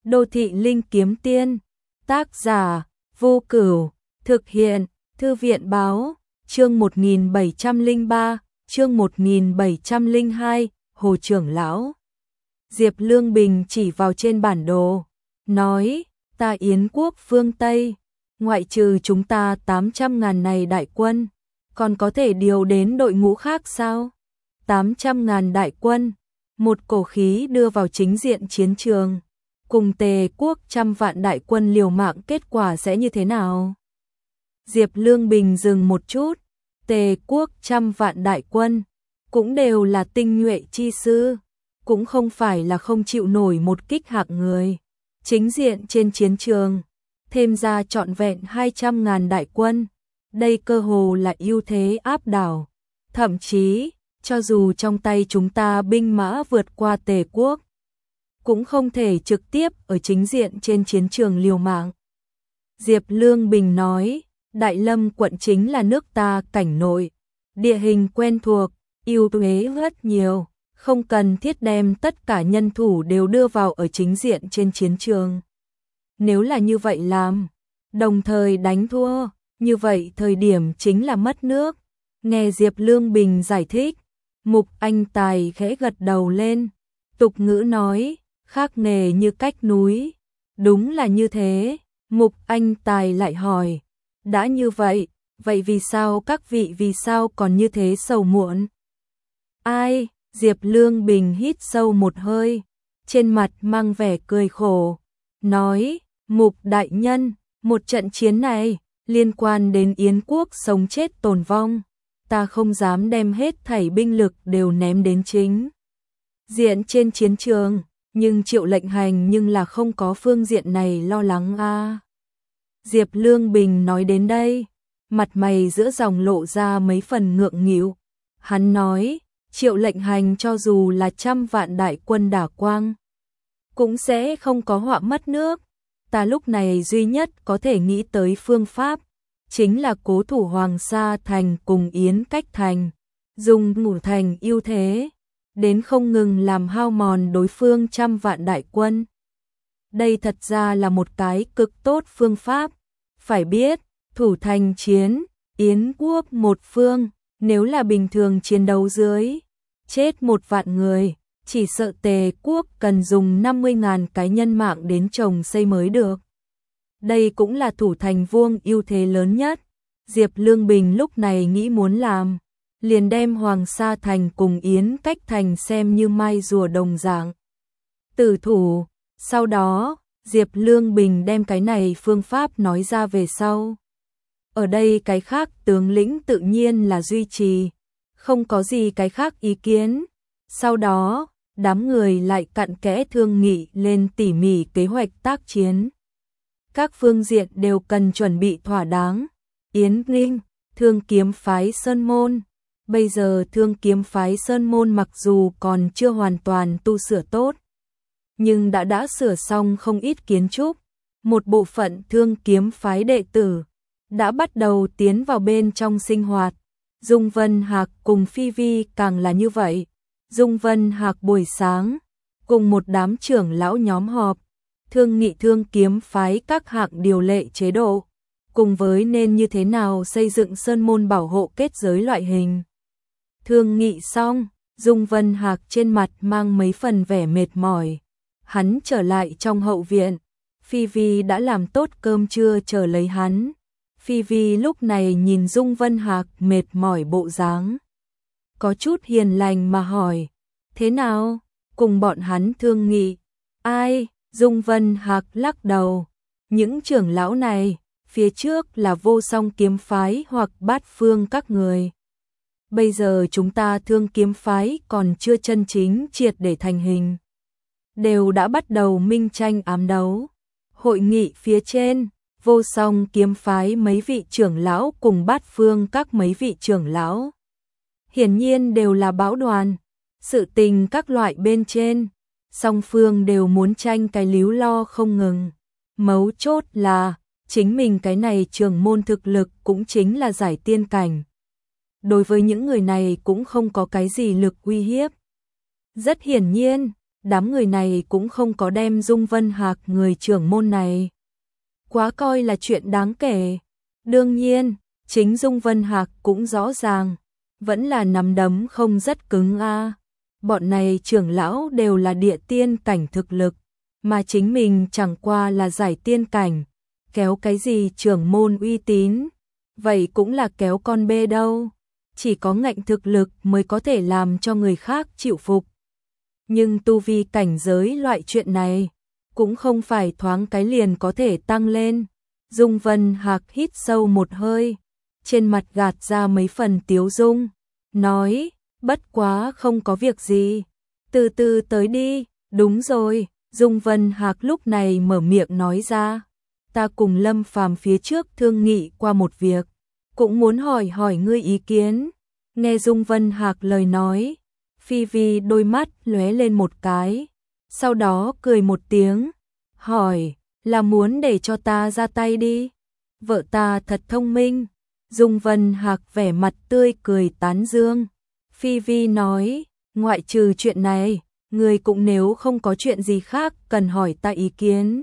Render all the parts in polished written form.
Đô thị linh kiếm tiên. Tác giả Vô Cửu. Thực hiện Thư viện báo. Chương 1703, chương 1702, Hồ trưởng lão. Diệp Lương Bình chỉ vào trên bản đồ, nói, ta Yến quốc phương Tây, ngoại trừ chúng ta 800.000 này đại quân, còn có thể điều đến đội ngũ khác sao? 800.000 đại quân, một cổ khí đưa vào chính diện chiến trường, cùng Tề quốc 100 vạn đại quân liều mạng, kết quả sẽ như thế nào? Diệp Lương Bình dừng một chút, Tề quốc 100 vạn đại quân, cũng đều là tinh nhuệ chi sư, cũng không phải là không chịu nổi một kích hạng người. Chính diện trên chiến trường, thêm ra trọn vẹn 200.000 đại quân, đây cơ hồ là ưu thế áp đảo. Thậm chí, cho dù trong tay chúng ta binh mã vượt qua Tề quốc, cũng không thể trực tiếp ở chính diện trên chiến trường liều mạng. Diệp Lương Bình nói, Đại Lâm quận chính là nước ta cảnh nội, địa hình quen thuộc, ưu thế rất nhiều, không cần thiết đem tất cả nhân thủ đều đưa vào ở chính diện trên chiến trường. Nếu là như vậy làm, đồng thời đánh thua, như vậy thời điểm chính là mất nước. Nghe Diệp Lương Bình giải thích, Mục Anh Tài khẽ gật đầu lên, tục ngữ nói, khác nghề như cách núi. Đúng là như thế. Mục Anh Tài lại hỏi, đã như vậy, vậy vì sao các vị vì sao còn như thế sầu muộn? Ai? Diệp Lương Bình hít sâu một hơi, trên mặt mang vẻ cười khổ, nói, Mục đại nhân, một trận chiến này, liên quan đến Yến quốc sống chết tồn vong, ta không dám đem hết thảy binh lực đều ném đến chính diện trên chiến trường, nhưng Triệu lệnh hành nhưng là không có phương diện này lo lắng a. Diệp Lương Bình nói đến đây, mặt mày giữa dòng lộ ra mấy phần ngượng nghịu. Hắn nói, Triệu lệnh hành cho dù là 100 vạn đại quân đả quang, cũng sẽ không có họa mất nước. Ta lúc này duy nhất có thể nghĩ tới phương pháp, chính là cố thủ Hoàng Sa thành cùng Yến Cách thành, dùng ngũ thành ưu thế, đến không ngừng làm hao mòn đối phương 100 vạn đại quân. Đây thật ra là một cái cực tốt phương pháp. Phải biết, thủ thành chiến, Yến quốc một phương, nếu là bình thường chiến đấu dưới, chết 1 vạn người, chỉ sợ Tề quốc cần dùng 50.000 cái nhân mạng đến trồng xây mới được. Đây cũng là thủ thành vuông ưu thế lớn nhất. Diệp Lương Bình lúc này nghĩ muốn làm, liền đem Hoàng Sa thành cùng Yến Cách thành xem như mai rùa đồng dạng tử thủ. Sau đó, Diệp Lương Bình đem cái này phương pháp nói ra về sau. Ở đây cái khác tướng lĩnh tự nhiên là duy trì, không có gì cái khác ý kiến. Sau đó, đám người lại cặn kẽ thương nghị lên tỉ mỉ kế hoạch tác chiến. Các phương diện đều cần chuẩn bị thỏa đáng. Yến Ninh, Thương Kiếm phái Sơn Môn. Bây giờ Thương Kiếm phái Sơn Môn mặc dù còn chưa hoàn toàn tu sửa tốt, nhưng đã sửa xong không ít kiến trúc. Một bộ phận Thương Kiếm phái đệ tử đã bắt đầu tiến vào bên trong sinh hoạt. Dung Vân Hạc cùng Phi Vi càng là như vậy. Dung Vân Hạc buổi sáng cùng một đám trưởng lão nhóm họp, thương nghị Thương Kiếm phái các hạng điều lệ chế độ, cùng với nên như thế nào xây dựng sơn môn bảo hộ kết giới loại hình. Thương nghị xong, Dung Vân Hạc trên mặt mang mấy phần vẻ mệt mỏi. Hắn trở lại trong hậu viện, Phi Vi đã làm tốt cơm trưa chờ lấy hắn. Phi Vi lúc này nhìn Dung Vân Hạc mệt mỏi bộ dáng, có chút hiền lành mà hỏi, thế nào, cùng bọn hắn thương nghị? Ai? Dung Vân Hạc lắc đầu, những trưởng lão này, phía trước là Vô Song kiếm phái hoặc Bát Phương các người. Bây giờ chúng ta Thương Kiếm phái còn chưa chân chính triệt để thành hình, đều đã bắt đầu minh tranh ám đấu. Hội nghị phía trên, Vô Song kiếm phái mấy vị trưởng lão cùng Bát Phương các mấy vị trưởng lão, hiển nhiên đều là bão đoàn. Sự tình các loại bên trên, song phương đều muốn tranh cái líu lo không ngừng. Mấu chốt là, chính mình cái này trưởng môn thực lực cũng chính là giải tiên cảnh. Đối với những người này cũng không có cái gì lực uy hiếp. Rất hiển nhiên, đám người này cũng không có đem Dung Vân Hạc người trưởng môn này quá coi là chuyện đáng kể. Đương nhiên, chính Dung Vân Hạc cũng rõ ràng, vẫn là nắm đấm không rất cứng a. Bọn này trưởng lão đều là địa tiên cảnh thực lực, mà chính mình chẳng qua là giải tiên cảnh, kéo cái gì trưởng môn uy tín, vậy cũng là kéo con bê đâu, chỉ có ngạnh thực lực mới có thể làm cho người khác chịu phục. Nhưng tu vi cảnh giới loại chuyện này, cũng không phải thoáng cái liền có thể tăng lên. Dung Vân Hạc hít sâu một hơi, trên mặt gạt ra mấy phần tiếu dung, nói, bất quá không có việc gì, từ từ tới đi. Đúng rồi, Dung Vân Hạc lúc này mở miệng nói ra, ta cùng Lâm Phàm phía trước thương nghị qua một việc, cũng muốn hỏi hỏi ngươi ý kiến. Nghe Dung Vân Hạc lời nói, Phi Vi đôi mắt lóe lên một cái, sau đó cười một tiếng, hỏi, là muốn để cho ta ra tay đi? Vợ ta thật thông minh. Dung Vân Hạc vẻ mặt tươi cười tán dương. Phi Vi nói, ngoại trừ chuyện này, người cũng nếu không có chuyện gì khác cần hỏi ta ý kiến.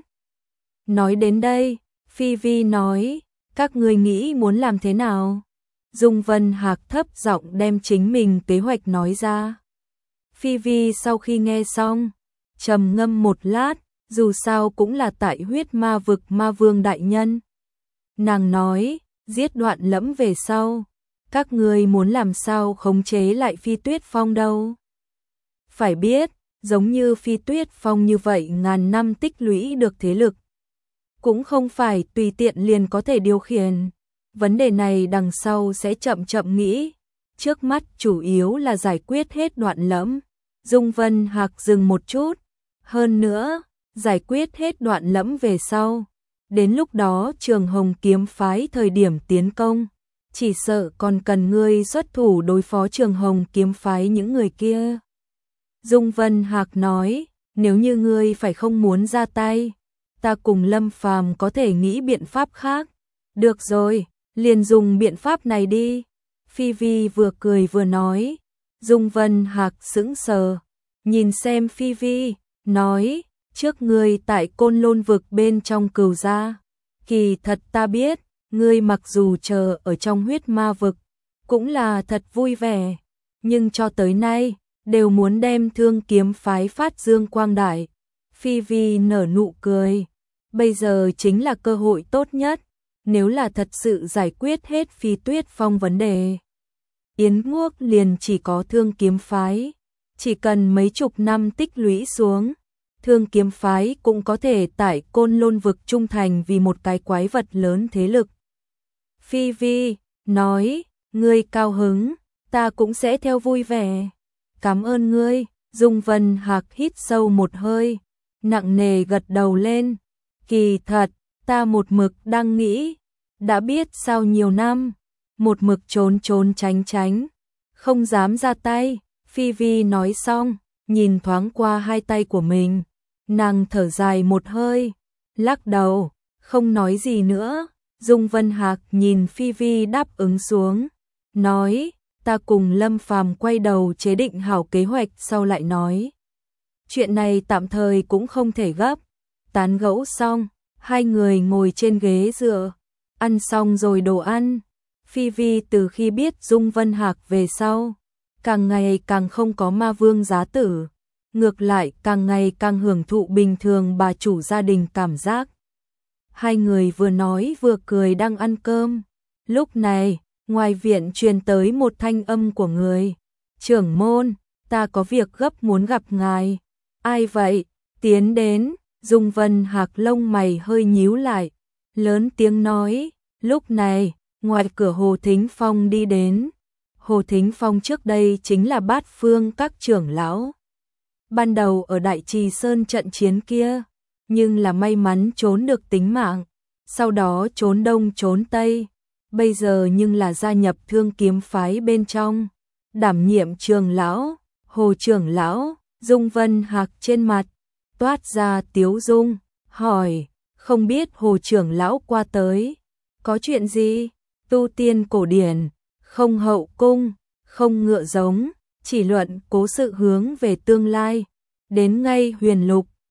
Nói đến đây, Phi Vi nói, các ngươi nghĩ muốn làm thế nào? Dung Vân Hạc thấp giọng đem chính mình kế hoạch nói ra. Phi Vi sau khi nghe xong, trầm ngâm một lát, dù sao cũng là tại huyết ma vực ma vương đại nhân. Nàng nói, giết Đoạn Lẫm về sau, các ngươi muốn làm sao khống chế lại Phi Tuyết Phong đâu? Phải biết, giống như Phi Tuyết Phong như vậy ngàn năm tích lũy được thế lực, cũng không phải tùy tiện liền có thể điều khiển. Vấn đề này đằng sau sẽ chậm chậm nghĩ, trước mắt chủ yếu là giải quyết hết Đoạn Lẫm. Dung Vân Hạc dừng một chút, hơn nữa, giải quyết hết Đoạn Lẫm về sau, đến lúc đó Trường Hồng kiếm phái thời điểm tiến công, chỉ sợ còn cần ngươi xuất thủ đối phó Trường Hồng kiếm phái những người kia. Dung Vân Hạc nói, nếu như ngươi phải không muốn ra tay, ta cùng Lâm Phàm có thể nghĩ biện pháp khác. Được rồi, liền dùng biện pháp này đi. Phi Vi vừa cười vừa nói. Dung Vân Hạc sững sờ, nhìn xem Phi Vi, nói, trước ngươi tại Côn Lôn vực bên trong Cửu gia, kỳ thật ta biết, ngươi mặc dù chờ ở trong huyết ma vực, cũng là thật vui vẻ, nhưng cho tới nay, đều muốn đem Thương kiếm phái phát dương quang đại. Phi Vi nở nụ cười, bây giờ chính là cơ hội tốt nhất, nếu là thật sự giải quyết hết Phi Tuyết Phong vấn đề. Yến Quốc liền chỉ có Thương kiếm phái, chỉ cần mấy chục năm tích lũy xuống, Thương kiếm phái cũng có thể tại Côn Lôn vực trung thành vì một cái quái vật lớn thế lực. Phi Vi nói, ngươi cao hứng, ta cũng sẽ theo vui vẻ. Cảm ơn ngươi. Dung Vân Hạc hít sâu một hơi, nặng nề gật đầu lên. Kỳ thật, ta một mực đang nghĩ, đã biết sau nhiều năm, một mực trốn trốn tránh tránh, không dám ra tay. Phi Vi nói xong, nhìn thoáng qua hai tay của mình, nàng thở dài một hơi, lắc đầu, không nói gì nữa. Dung Vân Hạc nhìn Phi Vi đáp ứng xuống, nói, ta cùng Lâm Phàm quay đầu chế định hảo kế hoạch sau lại nói. Chuyện này tạm thời cũng không thể gấp. Tán gẫu xong, hai người ngồi trên ghế dựa, ăn xong rồi đồ ăn. Phi Vi từ khi biết Dung Vân Hạc về sau, càng ngày càng không có ma vương giá tử, ngược lại càng ngày càng hưởng thụ bình thường bà chủ gia đình cảm giác. Hai người vừa nói vừa cười đang ăn cơm. Lúc này, ngoài viện truyền tới một thanh âm của người. Trưởng môn, ta có việc gấp muốn gặp ngài. Ai vậy? Tiến đến. Dung Vân Hạc lông mày hơi nhíu lại, lớn tiếng nói. Lúc này, ngoài cửa Hồ Thính Phong đi đến. Hồ Thính Phong trước đây chính là Bát Phương các trưởng lão. Ban đầu ở Đại Trì Sơn trận chiến kia, nhưng là may mắn trốn được tính mạng, sau đó trốn đông trốn tây, bây giờ nhưng là gia nhập Thương kiếm phái bên trong, đảm nhiệm trưởng lão. Hồ trưởng lão. Dung Vân Hạc trên mặt toát ra tiếu dung, hỏi, không biết Hồ trưởng lão qua tới, có chuyện gì? Tu tiên cổ điển, không hậu cung, không ngựa giống, chỉ luận cố sự hướng về tương lai, đến ngay huyền lục,